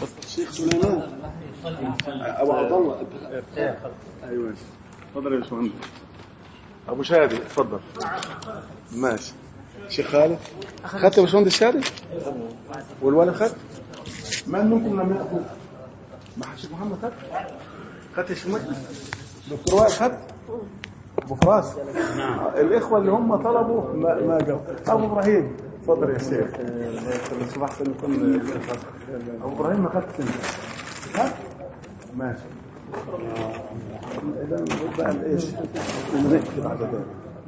الشيخ سليمان أبو عبد الله. أيوة تفضل يا باشمهندس. أبو شادي تفضل. ماشي. شيخ خالد خدت يا باشمهندس شادي والولد خد. من منكم لم يأخذ؟ ما حدش محمد خد؟ خدت يا شيخ دكتور وائل خد؟ أبو فراس الإخوة اللي هم طلبوا ما جاوا. أبو إبراهيم تفضل يا شيخ. الصباح سنة كل أبو إبراهيم ما خدت سنة. ها؟ ماشي. إذا نقول بقى إيش؟ نكتب على ذلك.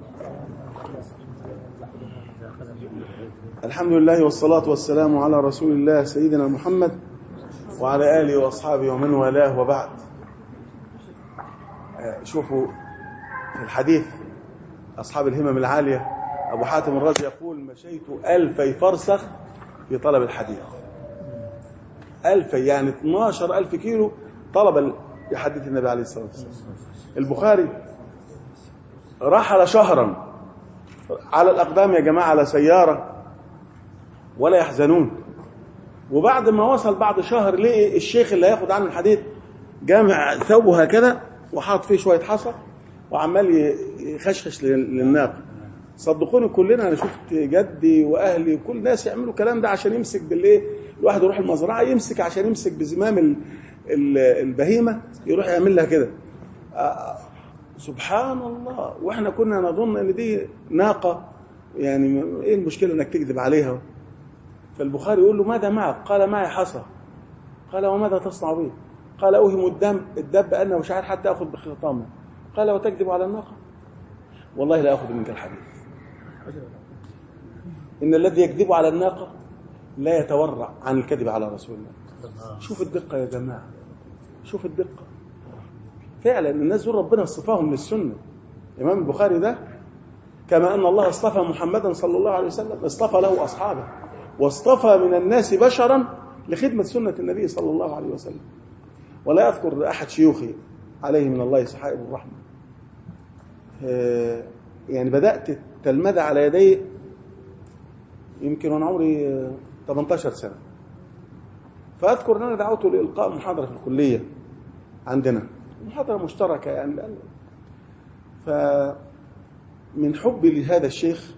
الحمد لله والصلاة والسلام على رسول الله سيدنا محمد وعلى آله وأصحابه ومن والاه وبعد. شوفوا في الحديث أصحاب الهمم العالية أبو حاتم الرازي يقول: مشيت 2000 فرسخ في طلب الحديث. 2000 يعني 12,000 كيلو طلب لحديث النبي عليه الصلاة والسلام. البخاري رحل شهرا على الأقدام يا جماعة على سيارة ولا يحزنون، وبعد ما وصل بعد شهر لقي الشيخ اللي هياخد عنه الحديث جامع ثوبه هكذا وحاط فيه شوية حصى وعمال يخشخش للناقة. صدقوني كلنا، أنا شفت جدي وأهلي وكل الناس يعملوا الكلام ده عشان يمسك بالإيه. الواحد يروح المزرعة يمسك عشان يمسك بزمام البهيمة، يروح يعمل لها كده. سبحان الله. وإحنا كنا نظن أن دي ناقة، يعني إيه المشكلة أنك تكذب عليها؟ فالبخاري يقول له: ماذا معك؟ قال: معي حصى. قال: وماذا تصنع به؟ قال: أوهم الدب أنه شاعر حتى أخذ بخطامه. قال: وتكذب على الناقة؟ والله لا أخذ منك الحديث. إن الذي يكذب على الناقة لا يتورع عن الكذب على رسول الله. شوف الدقة يا جماعة، شوف الدقة. فعلا الناس دول ربنا اصطفاهم للسنة. الإمام البخاري ده كما أن الله اصطفى محمدا صلى الله عليه وسلم اصطفى له أصحابه، واصطفى من الناس بشرا لخدمة سنة النبي صلى الله عليه وسلم. ولا أذكر أحد شيوخي عليه من الله سحائب الرحمة يعني بدأت التلمذة على يدي يمكن وانا عمري 18 سنة. فأذكر أن أنا دعوته لإلقاء محاضرة في الكلية عندنا، محاضرة مشتركة يعني. فمن حبي لهذا الشيخ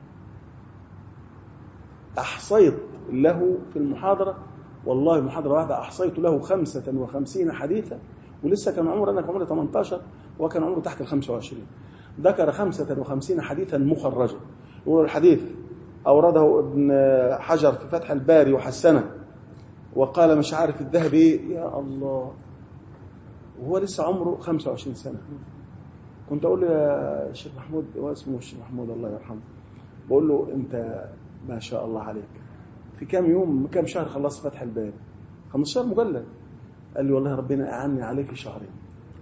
أحصيت له في المحاضرة، والله المحاضرة واحدة أحصيت له 55 حديثا، ولسه كان عمره، أنا كان عمري 18 وكان عمره تحت 25. ذكر 55 حديثا مخرجا. يقول الحديث أورده ابن حجر في فتح الباري وحسنه، وقال مش عارف الذهبي يا الله، وهو لسه عمره 25 سنة. كنت أقول له: يا شيخ محمود، هو اسمه الشيخ محمود الله يرحمه، بقول له: أنت ما شاء الله عليك، في كام يوم كام شهر خلصت فتح الباري؟ 15 مجلد. قال لي: والله ربنا أعني عليه في شهرين.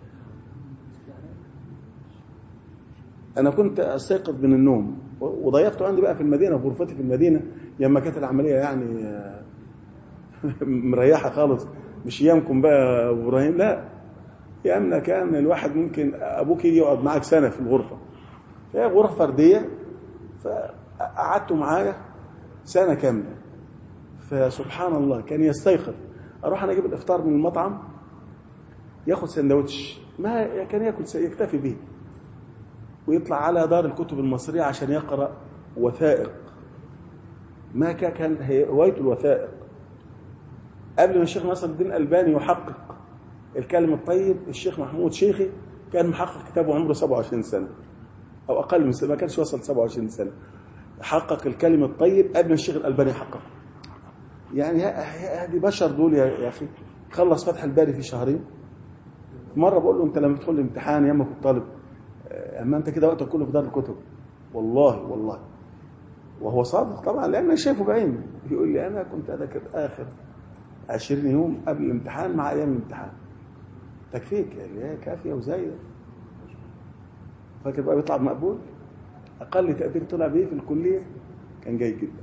أنا كنت أستيقظ من النوم وضيفته عندي بقى في المدينة، في غرفتي في المدينة، لما كانت العملية يعني مريحة خالص، مش أيامكم بقى أبو إبراهيم، لا، أيامنا كان الواحد ممكن أبوك يجي يقعد معاك سنة في الغرفة، فهي غرفة فردية، فقعدته معايا سنة كاملة. فسبحان الله كان يستيقظ، أروح أنا أجيب الإفطار من المطعم، ياخد سندوتش، ما كان ياكل يكتفي به، ويطلع على دار الكتب المصرية عشان يقرأ وثائق. ما كان هوايته الوثائق. قبل ما الشيخ ناصر الدين الألباني يحقق الكلم الطيب، الشيخ محمود شيخي كان محقق كتابه عمره 27 سنة أو أقل من سنة، ما كانش وصل 27 سنة. حقق الكلم الطيب قبل ما الشيخ الألباني يحقق. يعني هذه بشر دول يا أخي. خلص فتح الباري في شهرين. مرة بقول له: أنت لما تدخل الامتحان يا أما كنت طالب، أما أنت كده وقتك كله في دار الكتب. والله وهو صادق طبعا، لأن أنا شايفه بعيني. يقول لي: أنا كنت أذاكر آخر 20 يوم قبل الامتحان مع أيام الامتحان. تكفيك يعني، هي كافية وزايدة. فاكر بقى بيطلع مقبول. أقل تقدير طلع بيه في الكلية كان جيد جدا.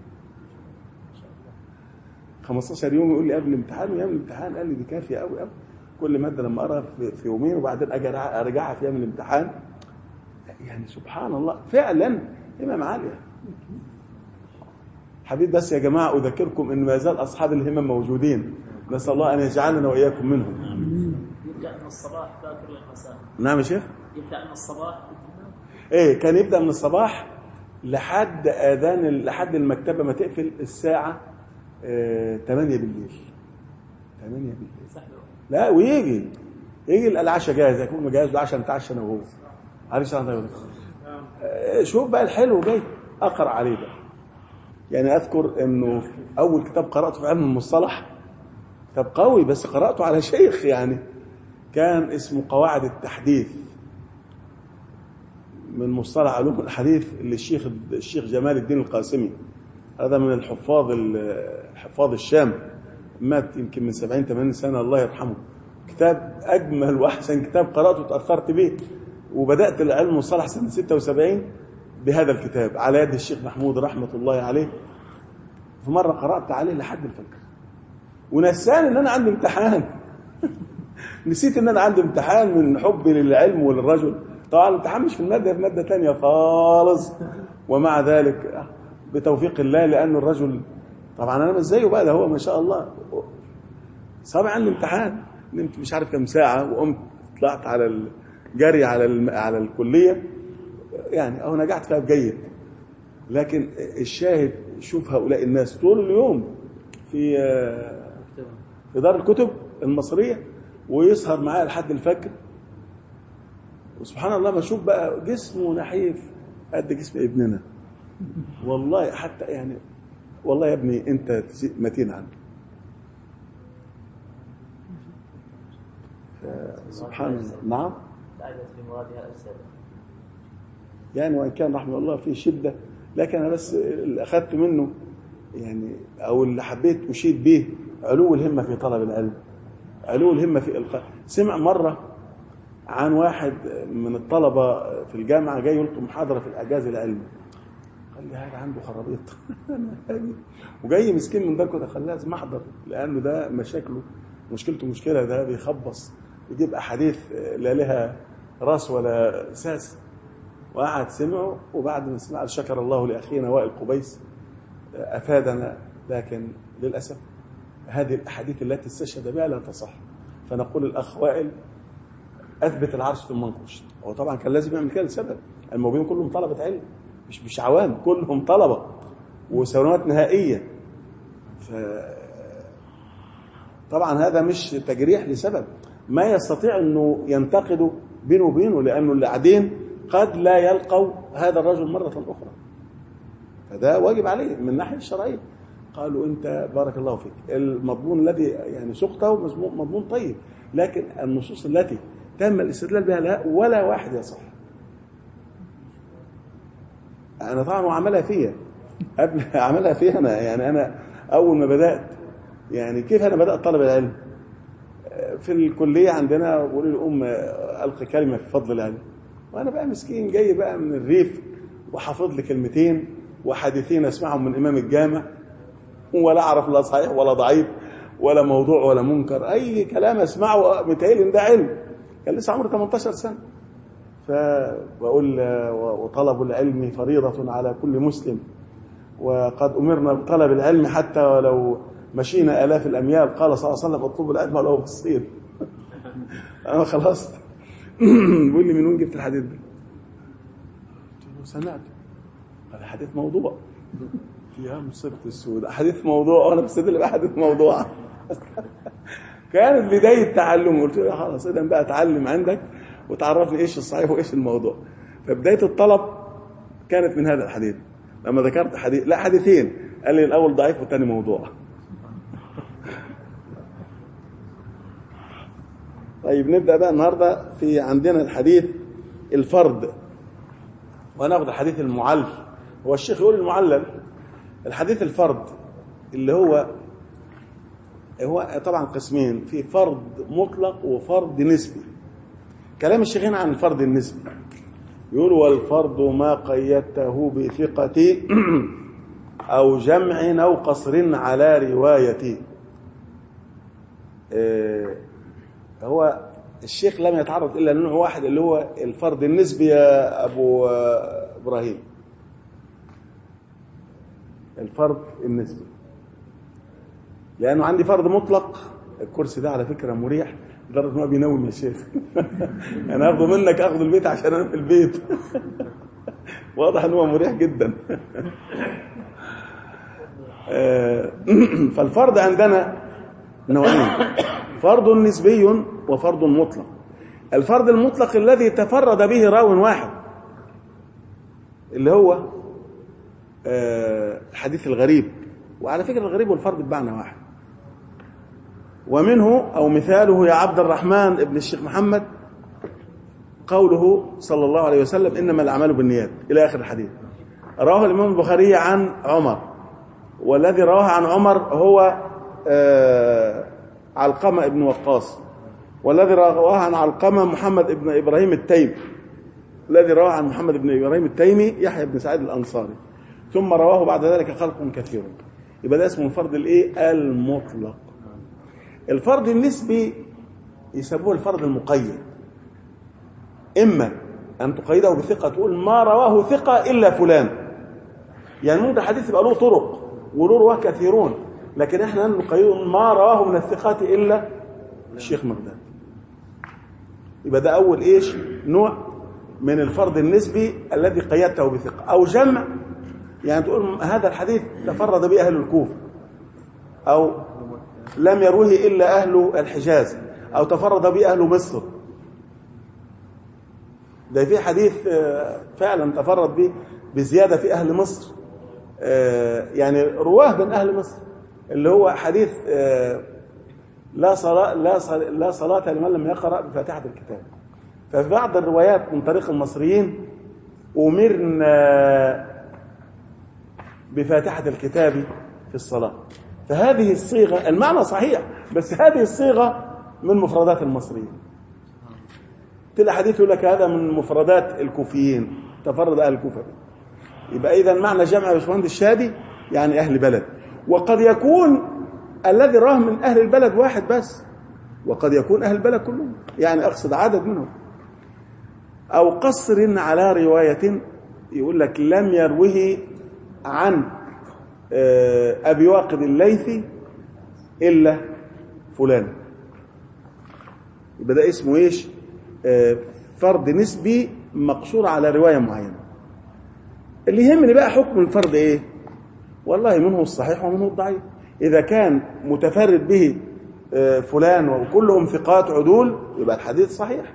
15 يوم يقول لي قبل الامتحان ويوم الامتحان، قال لي دي كافية قوي قوي. كل مادة لما أقرأ في يومين وبعدين أجي أرجعها في يوم الامتحان. يعني سبحان الله، فعلا همم عالية. حبيب بس يا جماعة أذكركم إن ما زال أصحاب الهمم موجودين. نسأل الله أن يجعلنا وإياكم منهم. يبدأ من الصباح باكر للمساء. نعم يا شيخ. يبدأ من الصباح. إيه كان يبدأ من الصباح لحد آذان لحد المكتبة ما تقفل الساعة 8 بالليل. 8 بالليل. لا ويجي العشاء جاهز، يكون مجهز العشاء نتعشى انا وهو. عارف شوف بقى الحلو جاي اقرا عليه بقى. يعني اذكر انه اول كتاب قراته في علم المصطلح كتاب قوي بس قراته على شيخ يعني كان اسمه قواعد التحديث من مصطلح علوم الحديث للشيخ جمال الدين القاسمي. هذا من حفاظ الشام، مات يمكن من 70-80 سنة الله يرحمه. كتاب أجمل وأحسن كتاب قرأته وتأثرت به، وبدأت العلم المصطلح سنة 76 بهذا الكتاب على يد الشيخ محمود رحمة الله عليه. في مرة قرأت عليه لحد الفجر ونساني ان انا عندي امتحان نسيت ان انا عندي امتحان من حبي للعلم وللرجل. طبعا الامتحان مش في المادة، في مادة تانية خالص، ومع ذلك بتوفيق الله لأن الرجل طبعا انا مش زيه بقى، ده هو ما شاء الله. صار عندي امتحان نمت مش عارف كم ساعة وقمت طلعت على الجري على الكلية، يعني اهو نجحت فيها بجيد. لكن الشاهد شوف هؤلاء الناس طول اليوم في دار الكتب المصرية ويسهر معايا لحد الفجر، وسبحان الله بشوف بقى جسمه نحيف قد جسم ابننا والله. حتى يعني والله يا ابني انت متين عنه. سبحان الله. نعم يعني وان كان رحمه الله فيه شدة، لكن انا بس اللي اخذت منه يعني او اللي حبيت اشيد به علو الهمة في طلب العلم، علو الهمة في القاء. سمع مرة عن واحد من الطلبة في الجامعة جاي يلقي محاضرة في الإعجاز العلمي، قال لي هذا عنده خرابيط وجاي مسكين من ده كده، قال لازم احضر لانه ده مشكلته مشكلة، ده بيخبص يجيب احاديث لا لها راس ولا اساس. وقعد سمعه، وبعد ما سمع شكر الله لاخينا وائل قبيس افادنا، لكن للاسف هذه الاحاديث التي استشهد بها لا تصح. فنقول الاخ وائل اثبت العرش في المنقوش. هو طبعا كان لازم يعمل كده لسبب، الموجودين كلهم طلبه علم، مش عوام، كلهم طلبه وسنوات نهائيه. طبعا هذا مش تجريح، لسبب ما يستطيع انه ينتقده بينه وبينه، لانه اللي قاعدين قد لا يلقوا هذا الرجل مره اخرى، فده واجب عليه من الناحيه الشرعيه. قالوا انت بارك الله فيك المضمون الذي يعني سقطه مضمون طيب، لكن النصوص التي تم الاستدلال بها لا ولا واحد يصح. انا طبعا عملها فيا قبل عملها فيها انا، يعني انا اول ما بدات يعني كيف انا بدات طلب العلم في الكليه عندنا، بقول للام القي كلمه في فضل العلم، وانا بقى مسكين جاي بقى من الريف وحافظ لي كلمتين وحديثين اسمعهم من امام الجامع، ولا اعرف لا صحيح ولا ضعيف ولا موضوع ولا منكر، اي كلام اسمعه متهيألي ان ده علم. كان لسه عمري 18 سنه. فبقول وطلب العلم فريضه على كل مسلم، وقد امرنا بطلب العلم حتى ولو مشينا الاف الاميال. قال صلى الله عليه وسلم اطلبوا العلم ولو بالصين. انا خلاص بيقول لي من وين جبت الحديث ده؟ قلت له سمعت. قال حديث موضوع. يا مصيبة السود، حديث موضوع وانا بستدل بحديث موضوع. كانت بداية تعلم. قلت له خلاص اذا بقى اتعلم عندك وتعرفني ايش الصحيح وايش الموضوع. فبداية الطلب كانت من هذا الحديث. لما ذكرت حديث لا حديثين، قال لي الاول ضعيف والثاني موضوع. طيب نبدأ بقى النهاردة في عندنا الحديث الفرد، وناخذ الحديث المعلل. هو الشيخ يقول المعلل. الحديث الفرد اللي هو طبعا قسمين، في فرد مطلق وفرد نسبي. كلام الشيخ هنا عن الفرد النسبي، يقول والفرد ما قيدته بثقة أو جمع أو قصر على رواية. هو الشيخ لم يتعرض إلا لنوع واحد اللي هو الفرد النسبي يا أبو إبراهيم، الفرد النسبي. لأنه عندي فرد مطلق الكرسي ده على فكرة مريح لدرجة إن هو بينوم يا شيخ. أنا هاخده منك، أخذ البيت عشان أنا في البيت. واضح إن هو مريح جدا. فالفرض عندنا نوعين: فرض نسبي وفرض مطلق. الفرض المطلق الذي تفرد به راو واحد، اللي هو الحديث الغريب. وعلى فكرة الغريب والفرد بمعنى واحد. ومنه أو مثاله يا عبد الرحمن ابن الشيخ محمد قوله صلى الله عليه وسلم: إنما الأعمال بالنيات، إلى آخر الحديث. رواه الإمام البخاري عن عمر، والذي رواه عن عمر هو علقمة ابن وقاص، والذي رواه عن علقمة محمد ابن إبراهيم التيمي، الذي رواه عن محمد بن إبراهيم التيمي يحيى بن سعيد الأنصاري، ثم رواه بعد ذلك خلق كثير. يبقى ده اسمه الفرض الايه؟ المطلق. الفرض النسبي يسموه الفرض المقيد. اما ان تقيده بثقه، تقول ما رواه ثقه الا فلان، يعني ممكن الحديث يبقى له طرق وله رواه كثيرون، لكن احنا نقيده ما رواه من الثقات الا الشيخ مقداد. يبقى ده اول ايش؟ نوع من الفرض النسبي الذي قيدته بثقه. او جمع، يعني تقول هذا الحديث تفرد به أهل الكوفة، أو لم يروه إلا أهل الحجاز، أو تفرد به أهل مصر. ده في حديث فعلا تفرد به بزيادة في أهل مصر، يعني رواه من أهل مصر، اللي هو حديث لا صلاة لمن لم يقرأ بفاتحة الكتاب. ففي بعض الروايات من طريق المصريين أمرنا بفاتحة الكتاب في الصلاة. فهذه الصيغة المعنى صحيح، بس هذه الصيغة من مفردات المصريين. تلاقي حديث يقول لك هذا من مفردات الكوفيين، تفرد أهل الكوفة. يبقى إذا معنى جمع باشمهندس الشادي يعني أهل بلد. وقد يكون الذي راه من أهل البلد واحد بس، وقد يكون أهل البلد كلهم، يعني أقصد عدد منهم. أو قصر على رواية، يقول لك لم يروه عن أبي واقد الليثي إلا فلان. يبقى ده اسمه إيش؟ فرض نسبي مقصور على رواية معينة. اللي يهمني بقى حكم الفرض إيه؟ والله منه الصحيح ومنه الضعيف. إذا كان متفرد به فلان وكلهم ثقات عدول يبقى الحديث صحيح.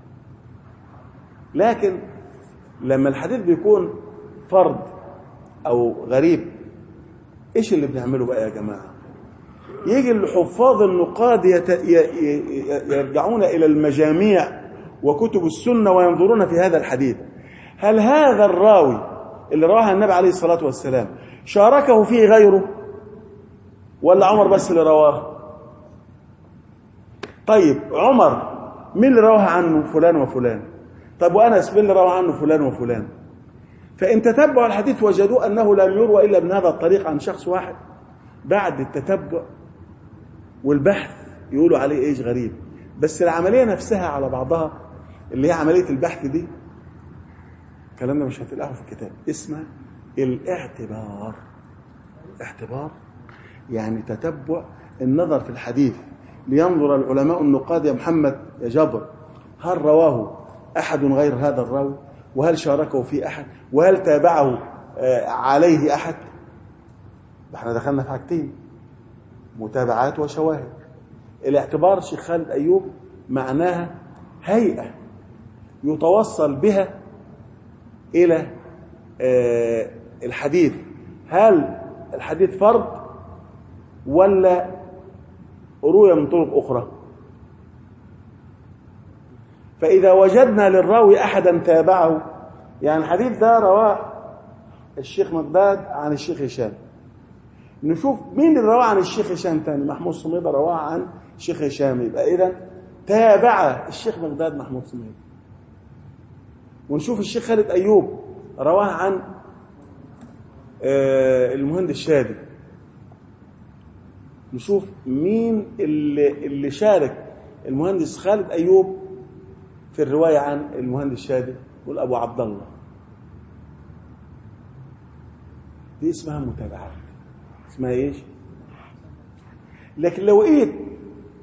لكن لما الحديث بيكون فرض أو غريب، إيش اللي بنعمله بقى يا جماعة؟ يجي الحفاظ النقاد يرجعون إلى المجاميع وكتب السنة وينظرون في هذا الحديث. هل هذا الراوي اللي رواه النبي عليه الصلاة والسلام شاركه فيه غيره، ولا عمر بس اللي رواه؟ طيب عمر مين اللي رواه عنه؟ فلان وفلان. طب وأنس مين اللي رواه عنه؟ فلان وفلان. فإن تتبعوا الحديث وجدوا أنه لم يروى إلا من هذا الطريق عن شخص واحد، بعد التتبع والبحث يقولوا عليه إيش؟ غريب. بس العملية نفسها على بعضها اللي هي عملية البحث دي، الكلام ده مش هتلاقيه في الكتاب، اسمه الاعتبار. اعتبار يعني تتبع النظر في الحديث، لينظر العلماء النقاد يا محمد يا جبر هل رواه أحد غير هذا الراوي، وهل شاركه في أحد، وهل تابعه عليه أحد. احنا دخلنا في حاجتين: متابعات وشواهد. الاعتبار شيخ خالد أيوب معناها هيئة يتوصل بها إلى الحديث، هل الحديث فرد ولا روي من طرق أخرى. فإذا وجدنا للراوي أحدا تابعه، يعني الحديث ده رواه الشيخ مقداد عن الشيخ هشام، نشوف مين اللي رواه عن الشيخ هشام تاني. محمود صميدة رواه عن الشيخ هشام، يبقى إذن تابع الشيخ مقداد محمود صميدة. ونشوف الشيخ خالد أيوب رواه عن المهندس الشادي، نشوف مين اللي شارك المهندس خالد أيوب في الرواية عن المهندس الشادي، يقول أبو عبد الله. دي اسمها متابعات، اسمها إيش؟ لكن لو لقيت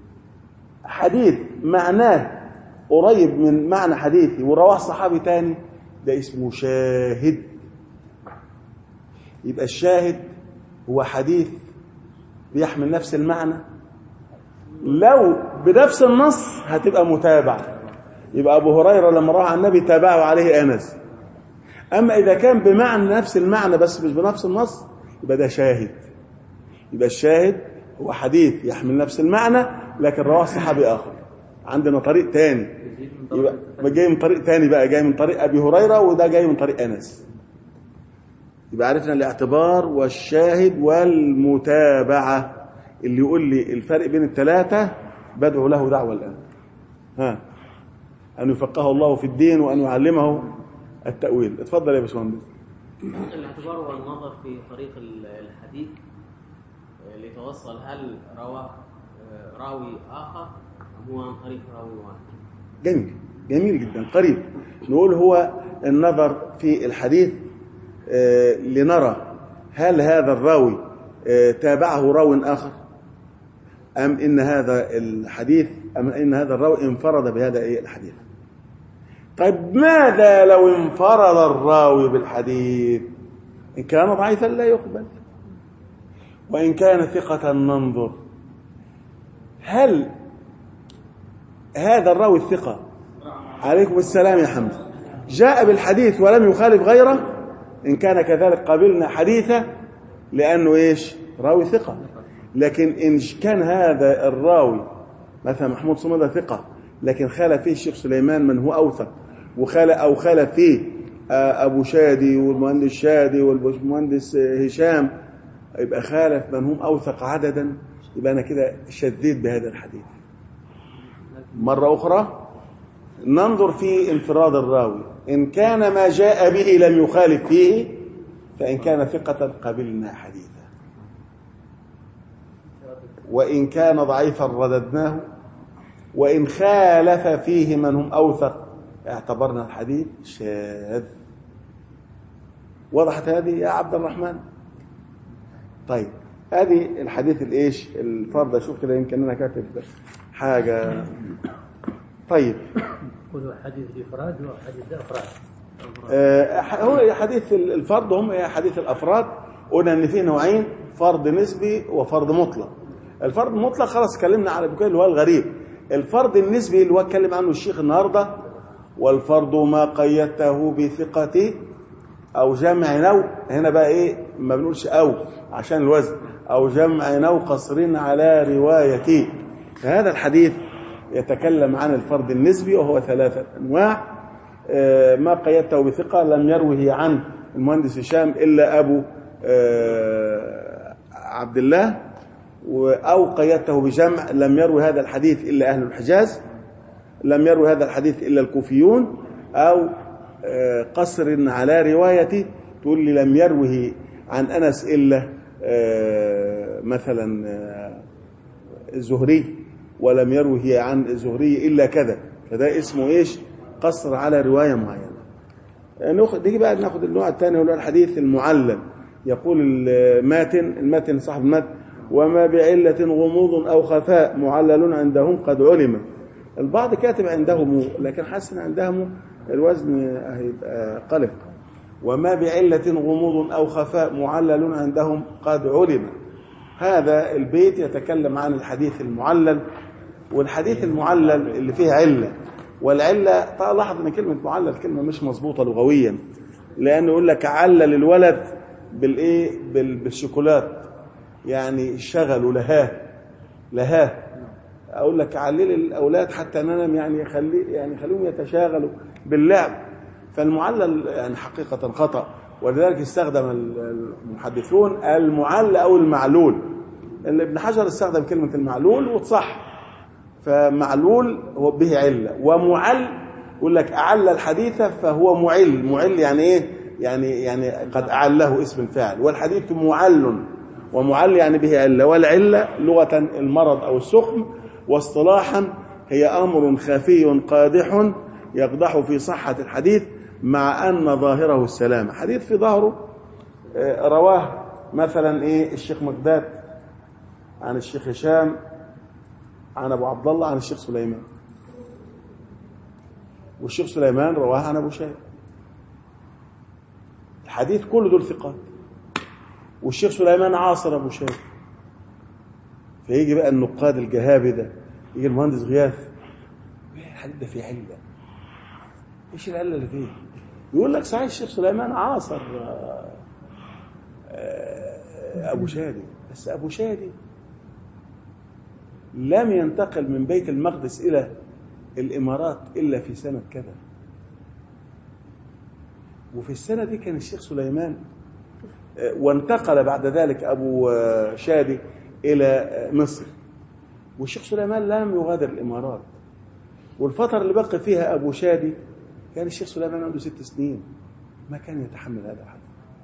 حديث معناه قريب من معنى حديثي ورواه صحابي تاني، ده اسمه شاهد. يبقى الشاهد هو حديث بيحمل نفس المعنى، لو بنفس النص هتبقى متابعة. يبقى أبو هريرة لما راح عن النبي تابعه عليه أنس. أما إذا كان بمعنى نفس المعنى بس مش بنفس النص يبقى ده شاهد. يبقى الشاهد هو حديث يحمل نفس المعنى لكن رواه صحابي آخر. عندنا طريق تاني، يبقى جاي من طريق تاني بقى، جاي من طريق أبي هريرة وده جاي من طريق أنس. يبقى عرفنا الاعتبار والشاهد والمتابعة. اللي يقول لي الفرق بين الثلاثة بدعو له دعوة الآن. أن يفقهه الله في الدين وأن يعلمه التأويل. اتفضل يا باشمهندس. الاعتبار هو النظر في طريق الحديث ليتوصل هل رواه راوي آخر أم هو عن طريق راوي واحد. جميل، جميل جدا. قريب نقول هو النظر في الحديث لنرى هل هذا الراوي تابعه راو آخر أم إن هذا الحديث أم إن هذا الراوي انفرد بهذا الحديث. طيب ماذا لو انفرد الراوي بالحديث؟ إن كان ضعيفا لا يقبل، وإن كان ثقة ننظر هل هذا الراوي الثقة عليكم السلام يا حمزة جاء بالحديث ولم يخالف غيره. إن كان كذلك قبلنا حديثه لأنه إيش؟ راوي ثقة. لكن إن كان هذا الراوي مثلا محمود صمدة ثقة لكن خالف فيه الشيخ سليمان من هو أوثق، خالف فيه أبو شادي والمهندس شادي والمهندس هشام، يبقى خالف من هم أوثق عددا، يبقى أنا كده شديد بهذا الحديث. مرة أخرى ننظر في انفراد الراوي. إن كان ما جاء به لم يخالف فيه فإن كان ثقة قبلنا حديثا، وإن كان ضعيفا رددناه، وإن خالف فيه من هم أوثق اعتبرنا الحديث شاذ. وضحت هذه يا عبد الرحمن؟ طيب هذه الحديث الإيش الفرد. شوف كده يمكن أنا كاتب حاجة. طيب كل حديث الإفراد وحديث الأفراد. هو حديث الفرد هم حديث الأفراد. قلنا إن فيه نوعين، فرد نسبي وفرد مطلق. الفرد المطلق خلاص اتكلمنا على بكل اللي هو الغريب. الفرد النسبي اللي هو اتكلم عنه الشيخ النهارده، والفرد ما قيدته بثقة أو جمع نوع. هنا بقى إيه ما بنقولش أو عشان الوزن، أو جمع نوع قصر على روايتي. فهذا الحديث يتكلم عن الفرد النسبي وهو 3 أنواع. ما قيدته بثقة لم يروه عن المهندس هشام إلا أبو عبد الله، أو قيدته بجمع لم يروي هذا الحديث إلا أهل الحجاز، لم يروي هذا الحديث إلا الكوفيون، أو قصر على روايته تقول لي لم يروه عن أنس إلا مثلا الزهري، ولم يروه عن الزهري إلا كذا. فده اسمه إيش؟ قصر على رواية معينة. نيجي بقى ناخد النوع الثاني وهو الحديث المعلل. يقول الماتن صاحب المتن: وما بعلة غموض أو خفاء معلل عندهم قد علم. البعض كاتب عندهم لكن حسن عندهم الوزن هيبقى قلق. وما بعلة غموض أو خفاء معلل عندهم قد علم. هذا البيت يتكلم عن الحديث المعلل، والحديث المعلل اللي فيه علة. والعلة لاحظ ان كلمة معلل كلمة مش مظبوطة لغويا، لأنه يقول لك علل الولد بالايه بالشوكولات، يعني شغلوا لهاه. اقول لك علل الاولاد حتى ننام، يعني خليهم يتشاغلوا باللعب. فالمعلل يعني حقيقة خطأ، ولذلك استخدم المحدثون المعل او المعلول. ابن حجر استخدم كلمة المعلول وتصح. فمعلول هو به علة، ومعل يقول لك أعل الحديث فهو معل يعني ايه؟ يعني قد أعله اسم الفاعل. والحديث معل، ومعل يعني به علة. والعلة لغة المرض أو السخم، واصطلاحا هي أمر خفي قادح يقدح في صحة الحديث مع أن ظاهره السلامة. حديث في ظاهره رواه مثلا الشيخ مقداد عن الشيخ هشام عن أبو عبد الله عن الشيخ سليمان، والشيخ سليمان رواه عن أبو شادي. الحديث كل دول ثقات، والشيخ سليمان عاصر أبو شادي. فيجي بقى النقاد الجهابذة، يجي المهندس غياث، الحديث ده فيه علة. ايش العلة اللي فيه؟ يقول لك صحيح الشيخ سليمان عاصر أبو شادي، بس أبو شادي لم ينتقل من بيت المقدس إلى الإمارات إلا في سنة كذا، وفي السنة دي كان الشيخ سليمان، وانتقل بعد ذلك أبو شادي إلى مصر، والشيخ سليمان لم يغادر الإمارات. والفترة اللي بقى فيها أبو شادي كان الشيخ سليمان عنده 6 سنين، ما كان يتحمل هذا الحدث.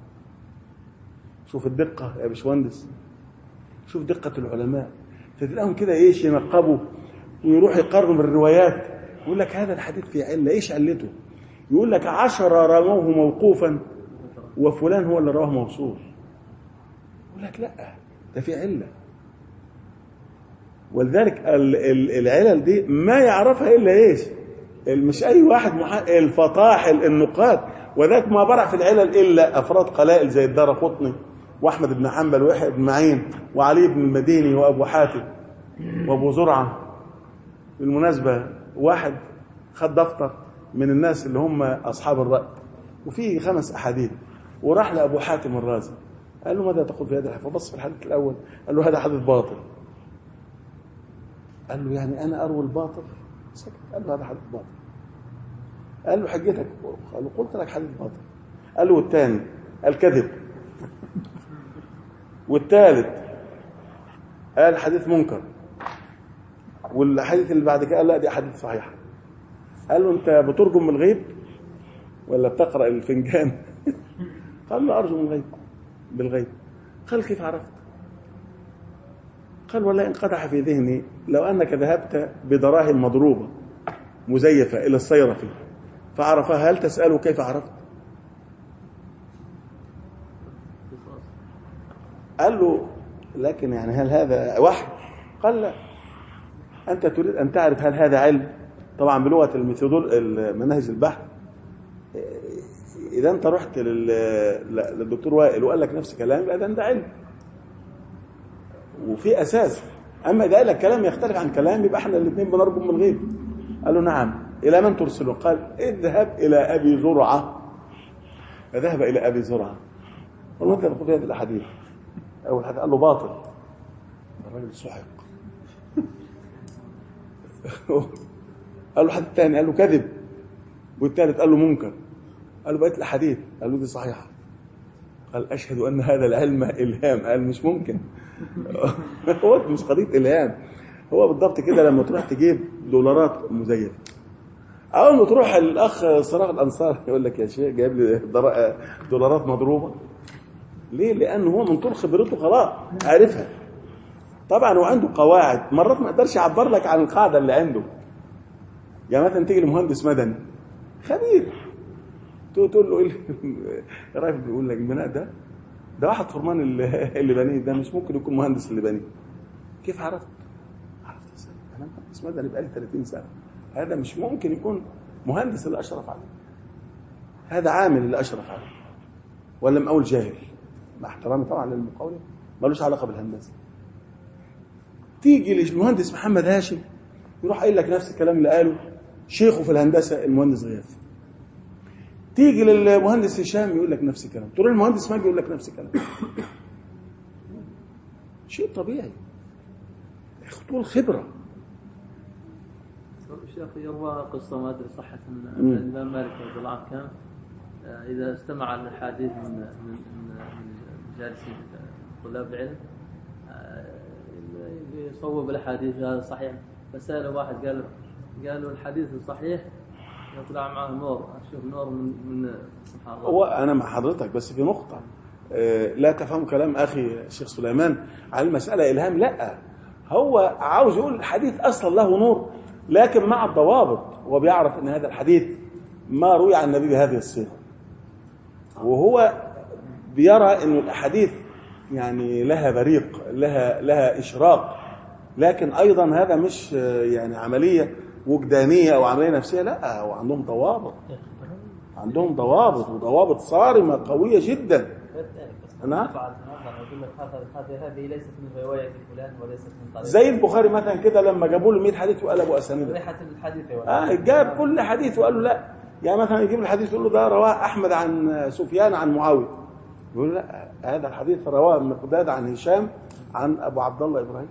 شوف الدقة يا باشمهندس، شوف دقة العلماء. فتلاقيهم كده ايش ينقبوا ويروح يقارنوا بالروايات، يقول لك هذا الحديث فيه علة. ايش علته؟ يقول لك 10 رواه موقوفا وفلان هو اللي رواه موصول. يقول لك لا، ده فيه علة. ولذلك العلل دي ما يعرفها الا ايش؟ مش اي واحد الفطاحل النقاد. وذاك ما برع في العلل الا افراد قلائل زي الدارقطني واحمد بن حنبل ويحيى بن معين وعلي بن المديني وابو حاتم وابو زرعه. بالمناسبه واحد خد دفتر من الناس اللي هم اصحاب الراي وفيه 5 احاديث، وراح لابو حاتم الرازي قال له ماذا تقول في هذا الحديث؟ فبص في الحديث الاول قال له هذا حديث باطل. قال له يعني انا اروي الباطل؟ سكت. قال له هذا حديث باطل. قال له حجتك؟ قال له قلت لك حديث باطل. قال له والثاني؟ الكذب. والثالث قال حديث منكر. والحديث اللي بعد كده قال لا دي حديث صحيح. قال له انت بترجم من الغيب ولا بتقرأ الفنجان؟ قال له ارجو من الغيب، بالغيب. قال كيف عرفت؟ قال والله انقدح في ذهني لو انك ذهبت بدراهم مضروبه مزيفه الى الصيرفي فعرفها هل تساله كيف عرفت؟ قال له لكن يعني هل هذا وحي؟ قال لا. انت تريد ان تعرف هل هذا علم؟ طبعا بلغه مناهج البحث، اذا انت رحت للدكتور وائل وقال لك نفس الكلام يبقى ده علم وفي اساس. اما اذا قال لك كلام يختلف عن كلام يبقى احنا الاثنين بنرجو من الغيب. قال له نعم. الى من ترسله؟ قال اذهب الى ابي زرعه. فذهب الى ابي زرعه. قال له انت بتقول هذه الاحاديث؟ اول حاجه قال له باطل. الراجل صحق. قال له حديث ثاني قال له كذب. والثالث قال له منكر. قال له بقيت الاحاديث؟ قال له دي صحيحه. قال اشهد ان هذا العلم الهام. قال مش ممكن. هو مش قضيه الهام، هو بالضبط كده لما تروح تجيب دولارات مزيفه، اول ما تروح الاخ صراغ الانصار يقول لك يا شيخ جايب لي دولارات مضروبه. ليه؟ لانه هو من طول خبرته خلاص عارفها. طبعا هو عنده قواعد مرات ما يقدرش يعبر لك عن القاعده اللي عنده. يعني مثلا تيجي لمهندس مدني خبير تقول له ايه رايك؟ بيقول لك البناء ده واحد فرمان اللي بنيه، ده مش ممكن يكون مهندس اللي بنيه. كيف عرفت؟ عرفت انا مهندس مدني بقالي 30 سنه، هذا مش ممكن يكون مهندس اللي اشرف عليه، هذا عامل اللي اشرف عليه، ولا مقاول جاهل مع احترامي طبعا للمقاولين ملوش علاقه بالهندسه. تيجي للمهندس محمد هاشم يروح قايل لك نفس الكلام اللي قاله شيخه في الهندسه المهندس غياث. تيجي للمهندس هشام يقول لك نفس الكلام، تروح للمهندس ماجي يقول لك نفس الكلام. شيء طبيعي، خطوه الخبره. الشيخ يروى قصه ما ادري صحه ان الامام مالك رضي الله عنه كان اذا استمع الحديث من جالسين طلاب العلم يصوب الاحاديث هذا صحيح، فسأله واحد قال له الحديث الصحيح يطلع معه نور، اشوف نور من سبحان الله. هو انا مع حضرتك بس في نقطه لا تفهم كلام اخي الشيخ سليمان على المساله الهام. لا، هو عاوز يقول الحديث اصلا له نور لكن مع الضوابط. هو بيعرف ان هذا الحديث ما روي عن النبي بهذه الصيغه، وهو بيرى ان الاحاديث يعني لها بريق، لها اشراق لكن أيضا هذا مش يعني عملية وجدانية أو عملية نفسية، لا، هو عندهم ضوابط، عندهم ضوابط وضوابط صارمة قوية جدا. نعم. هذه ليست من رواية فلان وليست من طريق زي البخاري مثلا كده لما جابوا له 100 حديث وقلبوا أسانيده. ريحة الحديث جاب كل حديث وقال له لا، يعني مثلا يجيب الحديث يقول له ده رواه أحمد عن سفيان عن معاوية، يقول لا، هذا الحديث رواه مقداد عن هشام عن أبو عبد الله إبراهيم.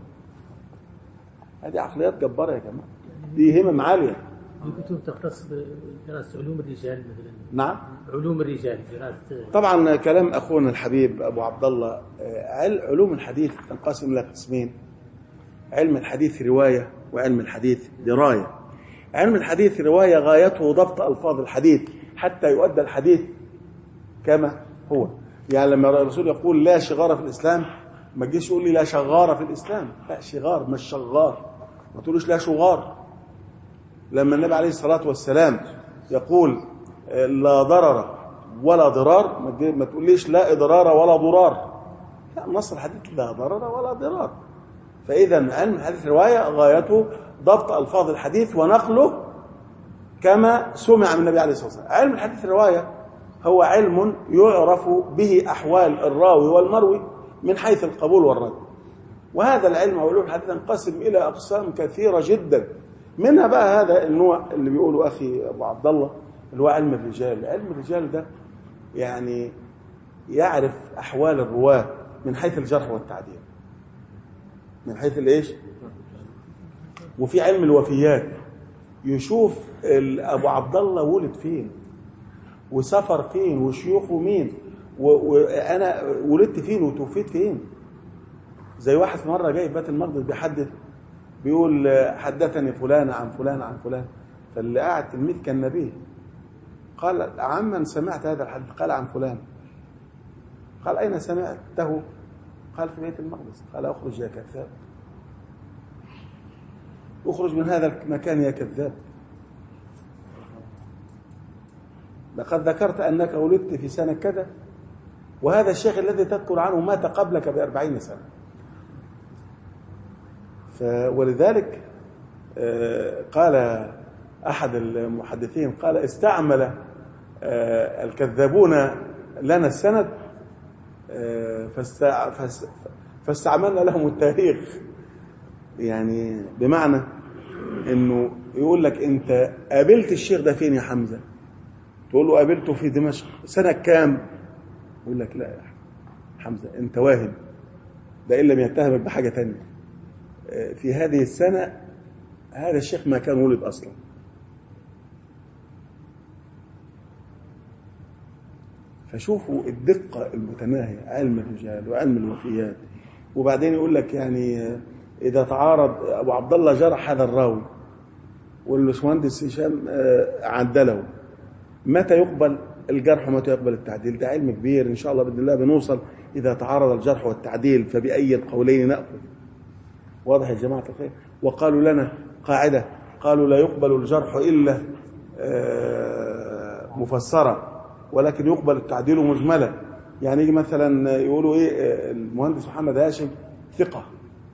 هذه عقليات جبارة يا جماعة، دي همم عالية. الكتب تختص بدراسة علوم الرجال مثلا. نعم، علوم الرجال طبعا كلام أخونا الحبيب أبو عبد الله. علوم الحديث تنقسم إلى قسمين: علم الحديث رواية، وعلم الحديث دراية. علم الحديث رواية غايته ضبط ألفاظ الحديث حتى يؤدى الحديث كما هو. يعني لما الرسول يقول لا شغار في الإسلام، ما تجيش يقول لي لا شغار في الإسلام، لا، شغار مش شغار، ما تقولوش لا شغار. لما النبي عليه الصلاة والسلام يقول لا ضرر ولا ضرار، ما تقوليش لا إضرار ولا ضرار، لا، نص الحديث لا ضرر ولا ضرار. فإذا علم الحديث رواية غايته ضبط ألفاظ الحديث ونقله كما سمع من النبي عليه الصلاة والسلام. علم الحديث رواية هو علم يعرف به أحوال الراوي والمروي من حيث القبول والرد. وهذا العلم أو علوم الحديث ينقسم إلى أقسام كثيرة جدا، منها بقى هذا النوع اللي بيقوله أخي أبو عبد الله اللي هو علم الرجال. علم الرجال ده يعني يعرف أحوال الرواة من حيث الجرح والتعديل، من حيث الإيش. وفي علم الوفيات يشوف أبو عبد الله ولد فين وسافر فين وشيوخه مين وأنا ولدت فين وتوفيت فين. زي واحد مرة جاي في بيت المقدس بيحدث، بيقول حدثني فلان عن فلان عن فلان، فاللي قاعد تلميذ كان نبيه، قال عمن سمعت هذا الحديث؟ قال عن فلان. قال أين سمعته؟ قال في بيت المقدس. قال اخرج يا كذاب، اخرج من هذا المكان يا كذاب، لقد ذكرت أنك ولدت في سنة كذا، وهذا الشيخ الذي تذكر عنه مات قبلك ب40 سنة. ولذلك قال أحد المحدثين، قال استعمل الكذابون لنا السند فاستعملنا لهم التاريخ. يعني بمعنى انه يقول لك انت قابلت الشيخ ده فين يا حمزة؟ تقول له قابلته في دمشق سنة كام؟ يقول لك لا يا حمزة انت واهم، ده إن لم يتهمك بحاجة تانية، في هذه السنة هذا الشيخ ما كان ولد أصلا. فشوفوا الدقة المتناهية، علم الرجال وعلم الوفيات. وبعدين يقول لك يعني إذا تعارض أبو عبد الله جرح هذا الراوي والباشمهندس هشام عدله، متى يقبل الجرح ومتى يقبل التعديل؟ ده علم كبير إن شاء الله بإذن الله بنوصل. إذا تعارض الجرح والتعديل فبأي القولين نأخذ؟ واضح يا جماعة الخير؟ وقالوا لنا قاعدة، قالوا لا يقبل الجرح إلا مفسرة، ولكن يقبل التعديل مجملا. يعني يجي مثلا يقولوا ايه المهندس محمد هاشم ثقة،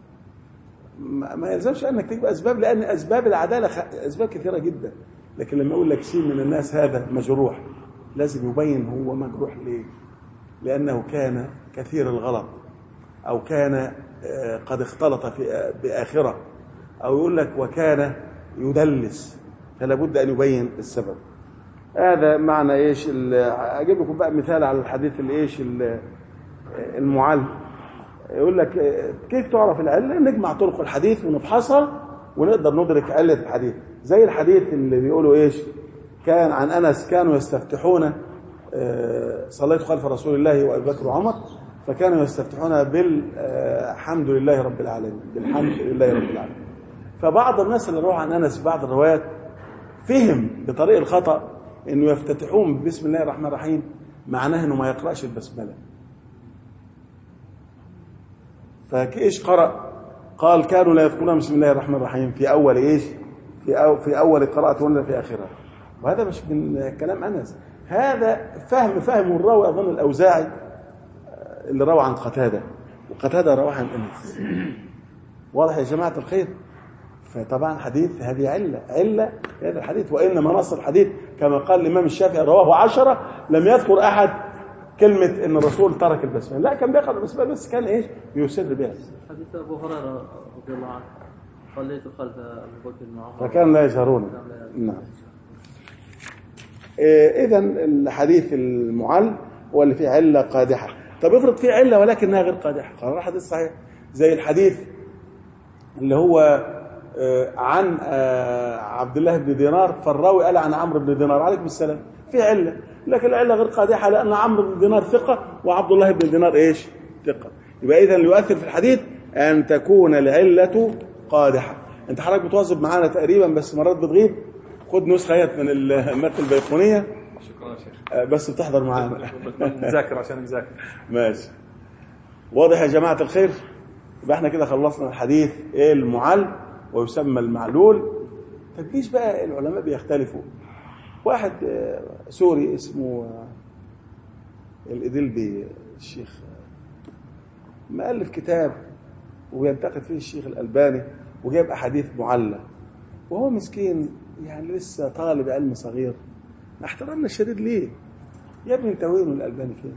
ما يلزمش انك تجيب اسباب، لان اسباب العدالة اسباب كثيرة جدا. لكن لما اقول لك شيء من الناس هذا مجروح، لازم يبين هو مجروح ليه، لانه كان كثير الغلط، او كان قد اختلط بآخرة، او يقول لك وكان يدلس، فلا بد ان يبين السبب. هذا معنى ايش. اجيب لكم بقى مثال على الحديث الايش المعل. يقول لك كيف تعرف العله؟ نجمع طرق الحديث ونفحصها ونقدر ندرك عله الحديث. زي الحديث اللي بيقولوا ايش، كان عن انس كانوا يستفتحون، صليت خلف رسول الله وابي بكر وعمر، فكانوا يستفتحون بالحمد لله رب العالمين، بالحمد لله رب العالمين. فبعض الناس اللي روى عن انس بعض الروايات فهم بطريق الخطأ انه يفتتحون بسم الله الرحمن الرحيم، معناه انه ما يقرأش البسملة. فايش قرأ؟ قال كانوا لا يذكرون بسم الله الرحمن الرحيم في اول ايش، في اول قراءة ولا في اخرها. وهذا مش من كلام انس، هذا فهم الراوي اظن الاوزاعي اللي روى عن قتادة، وقتادة روى عن انس. واضح يا جماعة الخير؟ فطبعا حديث هذه علة هذا الحديث. وإنما نص الحديث كما قال الإمام الشافعي رواه 10 لم يذكر أحد كلمة إن الرسول ترك البسملة، لا كان بيقرأ البسملة بس كان إيش يسر بها. حديث أبو هريرة رضي الله عنه صليت خلف أبو بكر مع عمر فكان لا يجهرون. نعم. إذا الحديث المعل هو اللي فيه علة قادحة. طب افرض فيه علة ولكنها غير قادحة، قال الحديث صحيح زي الحديث اللي هو عن عبد الله بن دينار، فالراوي قال عن عمرو بن دينار عليكم السلام، في علة لكن العلة غير قادحة لأن عمرو بن دينار ثقة وعبد الله بن دينار إيش ثقة. يبقى إذا يؤثر في الحديث أن تكون العلة قادحة. أنت حضرتك بتواظب معانا تقريبا بس مرات بتغيب، خد نسخة من المادة البيقونية. شكرا يا شيخ. بس بتحضر معانا. نذاكر عشان نذاكر. ماشي. واضح يا جماعة الخير؟ يبقى احنا كده خلصنا الحديث المعل ويسمى المعلول. تجيش بقى العلماء بيختلفوا. واحد سوري اسمه الإدلبي، الشيخ مؤلف كتاب وينتقد فيه الشيخ الألباني وجاب أحاديث معلة، وهو مسكين يعني لسه طالب علم صغير. احترامنا الشديد ليه يا ابني، انت وين الألباني فين؟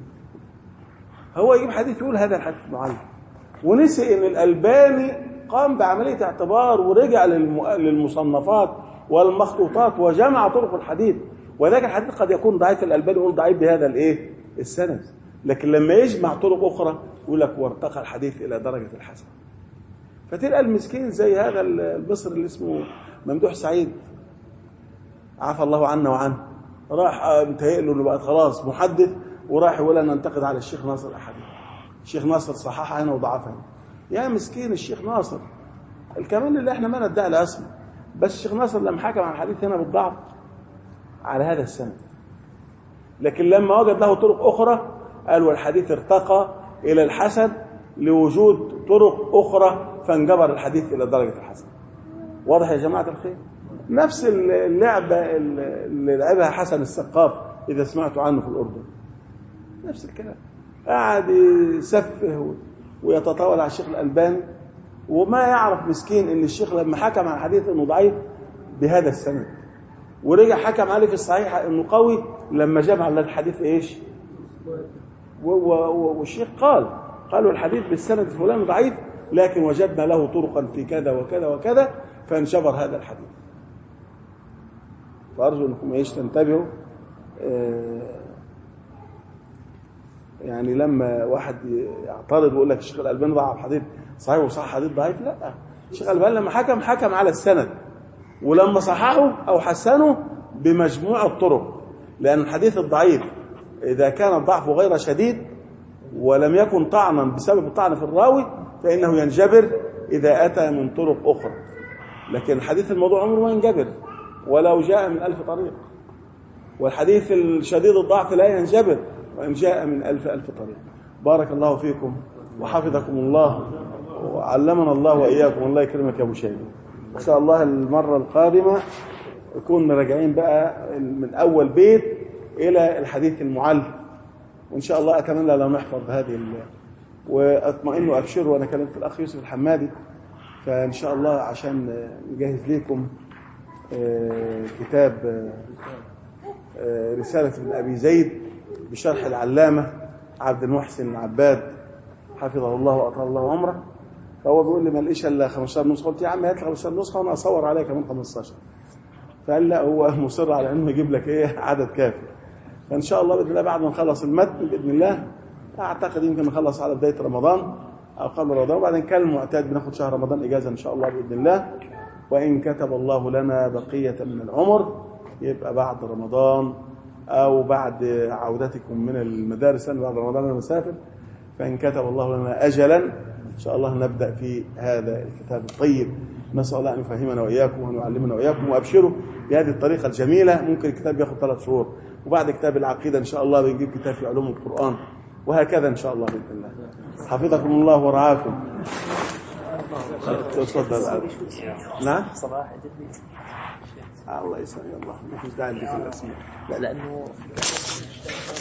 هو يجيب حديث يقول هذا الحديث معلل، ونسي ان الألباني قام بعملية اعتبار ورجع للمصنفات والمخطوطات وجمع طرق الحديث. ولكن الحديث قد يكون ضعيف، الألباني يقول ضعيف بهذا السند، لكن لما يجمع طرق أخرى يقول لك وارتقى الحديث إلى درجة الحسن. فتلقى المسكين زي هذا المصري اللي اسمه ممدوح سعيد عفى الله عنا وعنه، راح متهيأ له انه بقى خلاص محدث وراح يقول انا انتقد على الشيخ ناصر الاحاديث. الشيخ ناصر صححها هنا وضعفها هنا. يا مسكين الشيخ ناصر الكمان اللي احنا ما ندعي له اسمه، بس الشيخ ناصر لما حكم على الحديث هنا بالضعف على هذا السند، لكن لما وجد له طرق اخرى قال والحديث ارتقى الى الحسن لوجود طرق اخرى فانجبر الحديث الى درجه الحسن. واضح يا جماعه الخير؟ نفس اللعبه اللي لعبها حسن السقاف اذا سمعتوا عنه في الاردن، نفس الكلام، قاعد يسفه ويتطاول على الشيخ الألباني وما يعرف مسكين ان الشيخ لما حكم على الحديث انه ضعيف بهذا السند ورجع حكم عليه في الصحيح انه قوي لما جمع الحديث ايش، والشيخ قالوا الحديث بالسند الفلاني ضعيف لكن وجدنا له طرقا في كذا وكذا وكذا فانشبر هذا الحديث. فأرجو أنكم ايش تنتبهوا. يعني لما واحد يعترض ويقول لك الشيخ الألباني ضعف حديث صحيح وصح حديث ضعيف، لا، الشيخ الألباني لما حكم على السند ولما صححه أو حسنه بمجموع الطرق، لأن الحديث الضعيف إذا كان الضعف غير شديد ولم يكن طعنا بسبب الطعن في الراوي فإنه ينجبر إذا أتى من طرق أخرى، لكن الحديث الموضوع عمره ما ينجبر ولو جاء من 1000 طريق، والحديث الشديد الضعف لا ينجبر وإن جاء من 1000 طريق. بارك الله فيكم وحفظكم الله وعلمنا الله وإياكم، الله يكرمك يا أبو شيبة. إن شاء الله المرة القادمة يكون راجعين بقى من أول بيت إلى الحديث المعل، وإن شاء الله أتمنى لو نحفظ هذه وأطمئن وأبشر. وأنا كلمت الأخ يوسف الحمادي فإن شاء الله عشان نجهز لكم كتاب رسالة ابن أبي زيد بشرح العلامة عبد المحسن العباد حفظه الله وأطال الله عمره. فهو بيقول لي ما لقيش الا 15 نسخه، قلت يا عم هات لي 15 نسخه وانا اصور عليها كمان 15. فقال لا هو مصر على انه يجيب لك عدد كافي. فان شاء الله باذن الله بعد ما نخلص المتن باذن الله اعتقد يمكن نخلص على بدايه رمضان او قبل رمضان، وبعدين كالمعتاد بناخد شهر رمضان اجازه ان شاء الله باذن الله، وان كتب الله لنا بقيه من العمر يبقى بعد رمضان او بعد عودتكم من المدارس بعد رمضان انا مسافر، فان كتب الله لنا اجلا إن شاء الله نبدأ في هذا الكتاب الطيب. نسأل الله أن يفهمنا وإياكم وأن يعلمنا وإياكم، وأبشروا بهذه الطريقة الجميلة. ممكن الكتاب ياخد 3 شهور، وبعد كتاب العقيدة إن شاء الله بنجيب كتاب في علوم القرآن، وهكذا إن شاء الله بإذن الله. حفظكم الله ورعاكم. تفضل. نعم صراحة جدي الله يسلمك. الله ما فيش داعي لذكر الأسماء لأنه